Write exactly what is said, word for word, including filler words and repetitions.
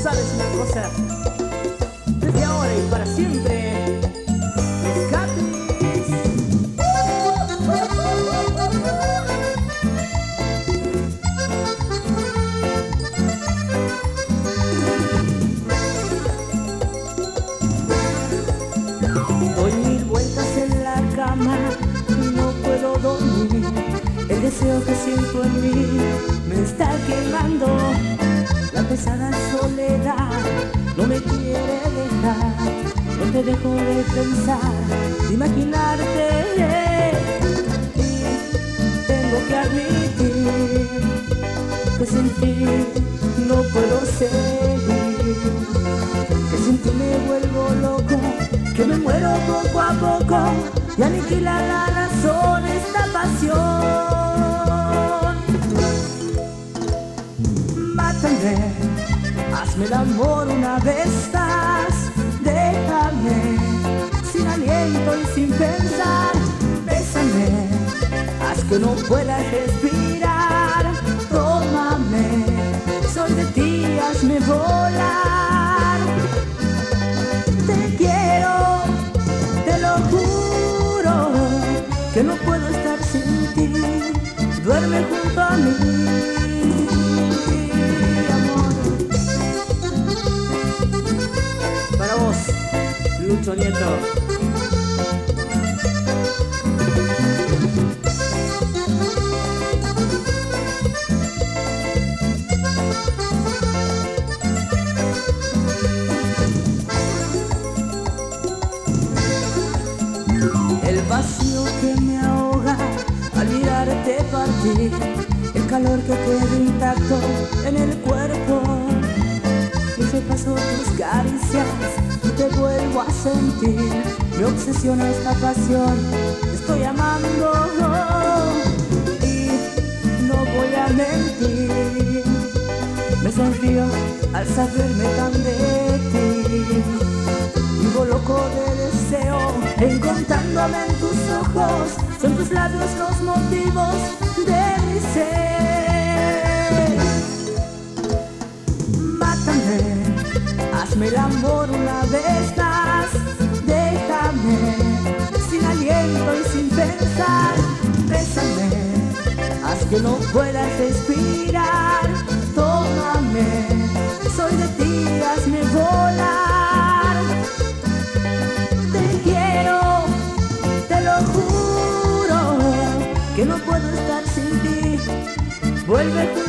sabes una cosa, desde ahora y para siempre, los Capris. Doy mil vueltas en la cama y no puedo dormir. El deseo que siento en mí me está quemando. La pesada soledad no me quiere dejar. No te dejo de pensar, de imaginarte. Y tengo que admitir que sin ti no puedo seguir. Que sin ti me vuelvo loco, que me muero poco a poco y aniquila la razón esta pasión. Mátame, hazme el amor una vez más, déjame sin aliento y sin pensar. Bésame, haz que no pueda respirar. Tómame, soy de ti, hazme volar. Te quiero, te lo juro, que no puedo estar sin ti. Duerme junto a mí, amor. Para vos, Lucho Nieto. El vacío que me ahoga al mirarte partir, el calor que queda intacto en el cuerpo. Y repaso tus caricias y te vuelvo a sentir. Me obsesiona esta pasión, te estoy amando. Y no voy a mentir, me sonrío al saberme tan de ti. Vivo loco de deseo, encontrándome en tus ojos. Son tus labios los motivos de mi ser. Mátame, hazme el amor una vez más. Déjame sin aliento y sin pensar. Bésame, haz que no pueda respirar. Tómame, soy de ti, hazme volar. Te quiero, te lo juro, que no puedo estar sin ti. Vuelve